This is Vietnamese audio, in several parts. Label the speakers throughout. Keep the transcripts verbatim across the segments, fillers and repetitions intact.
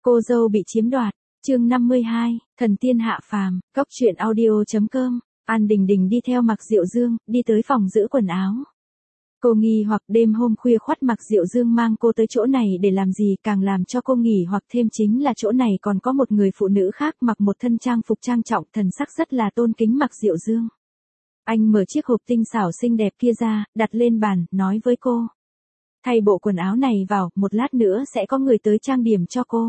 Speaker 1: Cô dâu bị chiếm đoạt, chương năm mươi hai, thần tiên hạ phàm, góc truyện audio.com, An Đình Đình đi theo Mạc Diệu Dương, đi tới phòng giữ quần áo. Cô nghi hoặc đêm hôm khuya khoắt Mạc Diệu Dương mang cô tới chỗ này để làm gì, càng làm cho cô nghỉ hoặc thêm chính là chỗ này còn có một người phụ nữ khác mặc một thân trang phục trang trọng, thần sắc rất là tôn kính Mạc Diệu Dương. Anh mở chiếc hộp tinh xảo xinh đẹp kia ra, đặt lên bàn, nói với cô. Thay bộ quần áo này vào, một lát nữa sẽ có người tới trang điểm cho cô.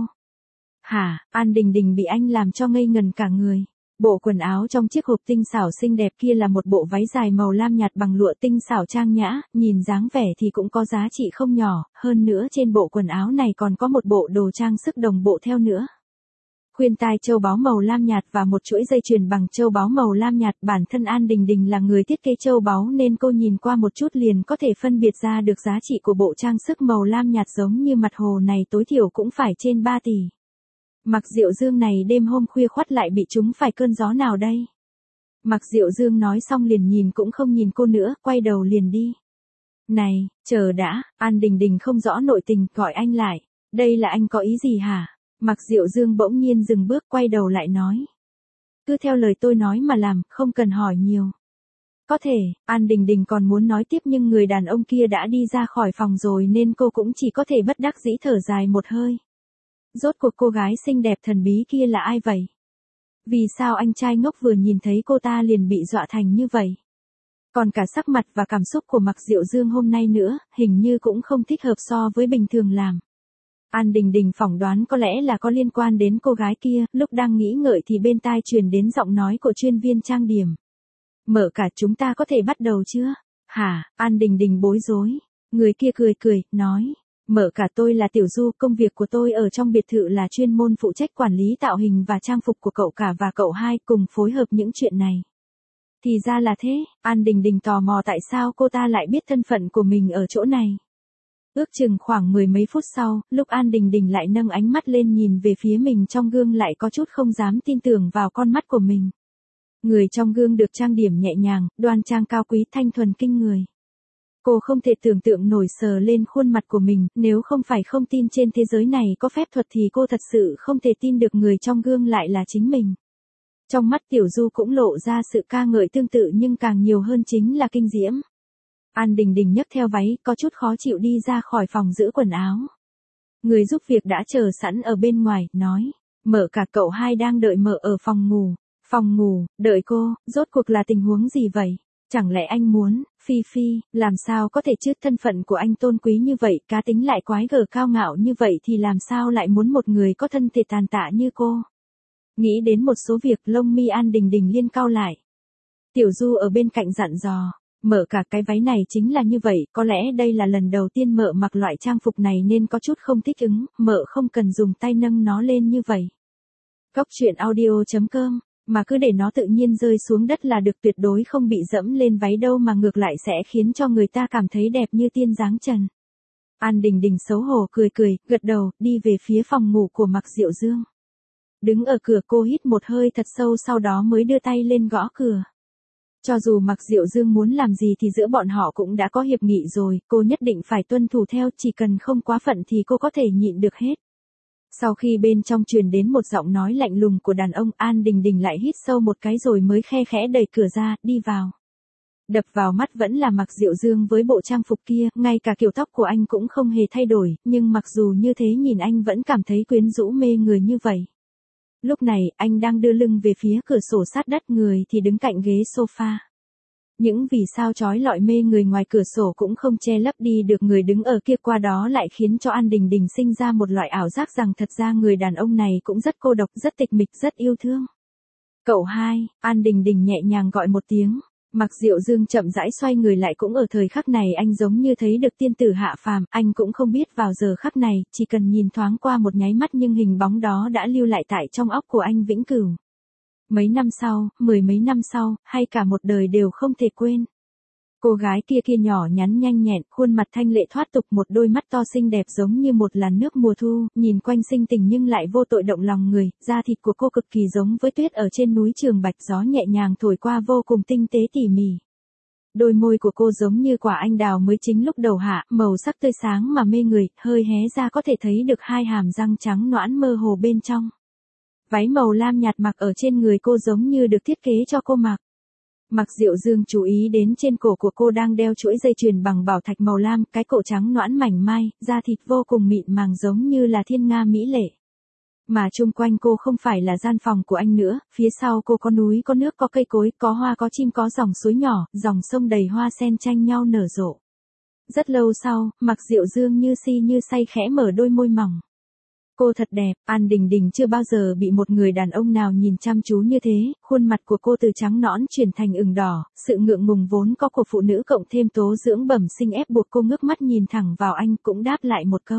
Speaker 1: Hả, An Đình Đình bị anh làm cho ngây ngần cả người. Bộ quần áo trong chiếc hộp tinh xảo xinh đẹp kia là một bộ váy dài màu lam nhạt bằng lụa tinh xảo trang nhã, nhìn dáng vẻ thì cũng có giá trị không nhỏ, hơn nữa trên bộ quần áo này còn có một bộ đồ trang sức đồng bộ theo nữa. Khuyên tai châu báu màu lam nhạt và một chuỗi dây chuyền bằng châu báu màu lam nhạt, bản thân An Đình Đình là người thiết kế châu báu nên cô nhìn qua một chút liền có thể phân biệt ra được giá trị của bộ trang sức màu lam nhạt giống như mặt hồ này tối thiểu cũng phải trên ba tỷ. Mạc Diệu Dương này đêm hôm khuya khoắt lại bị trúng phải cơn gió nào đây? Mạc Diệu Dương nói xong liền nhìn cũng không nhìn cô nữa, quay đầu liền đi. Này, chờ đã, An Đình Đình không rõ nội tình, gọi anh lại. Đây là anh có ý gì hả? Mạc Diệu Dương bỗng nhiên dừng bước, quay đầu lại nói. Cứ theo lời tôi nói mà làm, không cần hỏi nhiều. Có thể, An Đình Đình còn muốn nói tiếp nhưng người đàn ông kia đã đi ra khỏi phòng rồi nên cô cũng chỉ có thể bất đắc dĩ thở dài một hơi. Rốt cuộc cô gái xinh đẹp thần bí kia là ai vậy? Vì sao anh trai ngốc vừa nhìn thấy cô ta liền bị dọa thành như vậy? Còn cả sắc mặt và cảm xúc của Mạc Diệu Dương hôm nay nữa, hình như cũng không thích hợp so với bình thường làm. An Đình Đình phỏng đoán có lẽ là có liên quan đến cô gái kia, lúc đang nghĩ ngợi thì bên tai truyền đến giọng nói của chuyên viên trang điểm. Mở cả, chúng ta có thể bắt đầu chưa? Hả, An Đình Đình bối rối. Người kia cười cười, nói. Mở cả, tôi là Tiểu Du, công việc của tôi ở trong biệt thự là chuyên môn phụ trách quản lý tạo hình và trang phục của cậu cả và cậu hai, cùng phối hợp những chuyện này. Thì ra là thế, An Đình Đình tò mò tại sao cô ta lại biết thân phận của mình ở chỗ này. Ước chừng khoảng mười mấy phút sau, lúc An Đình Đình lại nâng ánh mắt lên nhìn về phía mình trong gương lại có chút không dám tin tưởng vào con mắt của mình. Người trong gương được trang điểm nhẹ nhàng, đoan trang cao quý, thanh thuần kinh người. Cô không thể tưởng tượng nổi sờ lên khuôn mặt của mình, nếu không phải không tin trên thế giới này có phép thuật thì cô thật sự không thể tin được người trong gương lại là chính mình. Trong mắt Tiểu Du cũng lộ ra sự ca ngợi tương tự nhưng càng nhiều hơn chính là kinh diễm. An Đình Đình nhấc theo váy, có chút khó chịu đi ra khỏi phòng giữ quần áo. Người giúp việc đã chờ sẵn ở bên ngoài, nói, Mở cả, cậu hai đang đợi Mở ở phòng ngủ. Phòng ngủ, đợi cô, rốt cuộc là tình huống gì vậy? Chẳng lẽ anh muốn, Phi Phi, làm sao có thể chứ, thân phận của anh tôn quý như vậy, cá tính lại quái gở cao ngạo như vậy thì làm sao lại muốn một người có thân thể tàn tạ như cô? Nghĩ đến một số việc, lông mi An Đình Đình liên cau lại. Tiểu Du ở bên cạnh dặn dò, Mở cả, cái váy này chính là như vậy, có lẽ đây là lần đầu tiên Mở mặc loại trang phục này nên có chút không thích ứng, Mở không cần dùng tay nâng nó lên như vậy. Góc truyện audio.com, mà cứ để nó tự nhiên rơi xuống đất là được, tuyệt đối không bị dẫm lên váy đâu mà ngược lại sẽ khiến cho người ta cảm thấy đẹp như tiên dáng trần. An Đình Đình xấu hổ cười cười, gật đầu, đi về phía phòng ngủ của Mạc Diệu Dương. Đứng ở cửa cô hít một hơi thật sâu sau đó mới đưa tay lên gõ cửa. Cho dù Mạc Diệu Dương muốn làm gì thì giữa bọn họ cũng đã có hiệp nghị rồi, cô nhất định phải tuân thủ theo, chỉ cần không quá phận thì cô có thể nhịn được hết. Sau khi bên trong truyền đến một giọng nói lạnh lùng của đàn ông, An Đình Đình lại hít sâu một cái rồi mới khe khẽ đẩy cửa ra, đi vào. Đập vào mắt vẫn là Mạc Diệu Dương với bộ trang phục kia, ngay cả kiểu tóc của anh cũng không hề thay đổi, nhưng mặc dù như thế nhìn anh vẫn cảm thấy quyến rũ mê người như vậy. Lúc này, anh đang đưa lưng về phía cửa sổ sát đất, người thì đứng cạnh ghế sofa. Những vì sao chói lọi mê người ngoài cửa sổ cũng không che lấp đi được người đứng ở kia, qua đó lại khiến cho An Đình Đình sinh ra một loại ảo giác rằng thật ra người đàn ông này cũng rất cô độc, rất tịch mịch, rất yêu thương. Cậu hai, An Đình Đình nhẹ nhàng gọi một tiếng. Mạc Diệu Dương chậm rãi xoay người lại, cũng ở thời khắc này anh giống như thấy được tiên tử hạ phàm, anh cũng không biết vào giờ khắc này, chỉ cần nhìn thoáng qua một nháy mắt nhưng hình bóng đó đã lưu lại tại trong óc của anh vĩnh cửu. Mấy năm sau, mười mấy năm sau, hay cả một đời đều không thể quên. Cô gái kia kia nhỏ nhắn nhanh nhẹn, khuôn mặt thanh lệ thoát tục, một đôi mắt to xinh đẹp giống như một làn nước mùa thu, nhìn quanh sinh tình nhưng lại vô tội động lòng người, da thịt của cô cực kỳ giống với tuyết ở trên núi Trường Bạch, gió nhẹ nhàng thổi qua vô cùng tinh tế tỉ mỉ. Đôi môi của cô giống như quả anh đào mới chính lúc đầu hạ, màu sắc tươi sáng mà mê người, hơi hé ra có thể thấy được hai hàm răng trắng nõn mơ hồ bên trong. Váy màu lam nhạt mặc ở trên người cô giống như được thiết kế cho cô mặc. Mạc Diệu Dương chú ý đến trên cổ của cô đang đeo chuỗi dây chuyền bằng bảo thạch màu lam, cái cổ trắng nõn mảnh mai, da thịt vô cùng mịn màng giống như là thiên nga mỹ lệ. Mà chung quanh cô không phải là gian phòng của anh nữa, phía sau cô có núi có nước có cây cối, có hoa có chim có dòng suối nhỏ, dòng sông đầy hoa sen tranh nhau nở rộ. Rất lâu sau, Mạc Diệu Dương như si như say khẽ mở đôi môi mỏng. Cô thật đẹp, An Đình Đình chưa bao giờ bị một người đàn ông nào nhìn chăm chú như thế, khuôn mặt của cô từ trắng nõn chuyển thành ửng đỏ, sự ngượng ngùng vốn có của phụ nữ cộng thêm tố dưỡng bẩm sinh ép buộc cô ngước mắt nhìn thẳng vào anh cũng đáp lại một câu.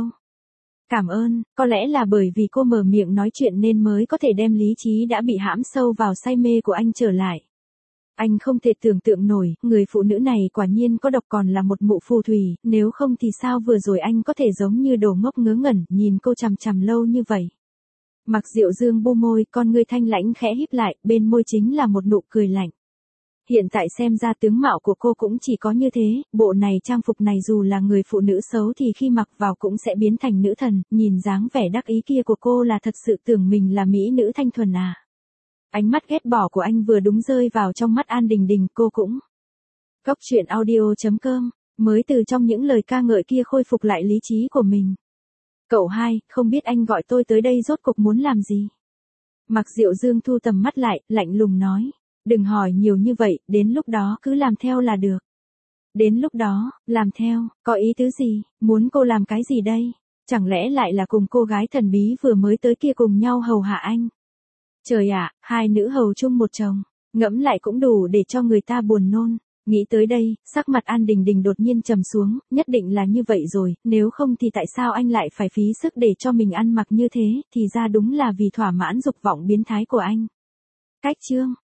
Speaker 1: Cảm ơn, có lẽ là bởi vì cô mở miệng nói chuyện nên mới có thể đem lý trí đã bị hãm sâu vào say mê của anh trở lại. Anh không thể tưởng tượng nổi, người phụ nữ này quả nhiên có độc còn là một mụ phù thủy, nếu không thì sao vừa rồi anh có thể giống như đồ ngốc ngớ ngẩn, nhìn cô chằm chằm lâu như vậy. Mạc Diệu Dương bu môi, con ngươi thanh lãnh khẽ híp lại, bên môi chính là một nụ cười lạnh. Hiện tại xem ra tướng mạo của cô cũng chỉ có như thế, bộ này trang phục này dù là người phụ nữ xấu thì khi mặc vào cũng sẽ biến thành nữ thần, nhìn dáng vẻ đắc ý kia của cô là thật sự tưởng mình là mỹ nữ thanh thuần à. Ánh mắt ghét bỏ của anh vừa đúng rơi vào trong mắt An Đình Đình, cô cũng. Cốc truyện audio chấm com, mới từ trong những lời ca ngợi kia khôi phục lại lý trí của mình. Cậu hai, không biết anh gọi tôi tới đây rốt cục muốn làm gì? Mạc Diệu Dương thu tầm mắt lại, lạnh lùng nói. Đừng hỏi nhiều như vậy, đến lúc đó cứ làm theo là được. Đến lúc đó, làm theo, có ý tứ gì, muốn cô làm cái gì đây? Chẳng lẽ lại là cùng cô gái thần bí vừa mới tới kia cùng nhau hầu hạ anh? Trời ạ, hai nữ hầu chung một chồng, ngẫm lại cũng đủ để cho người ta buồn nôn. Nghĩ tới đây, sắc mặt An Đình Đình đột nhiên trầm xuống, nhất định là như vậy rồi, nếu không thì tại sao anh lại phải phí sức để cho mình ăn mặc như thế, thì ra đúng là vì thỏa mãn dục vọng biến thái của anh. Cách chương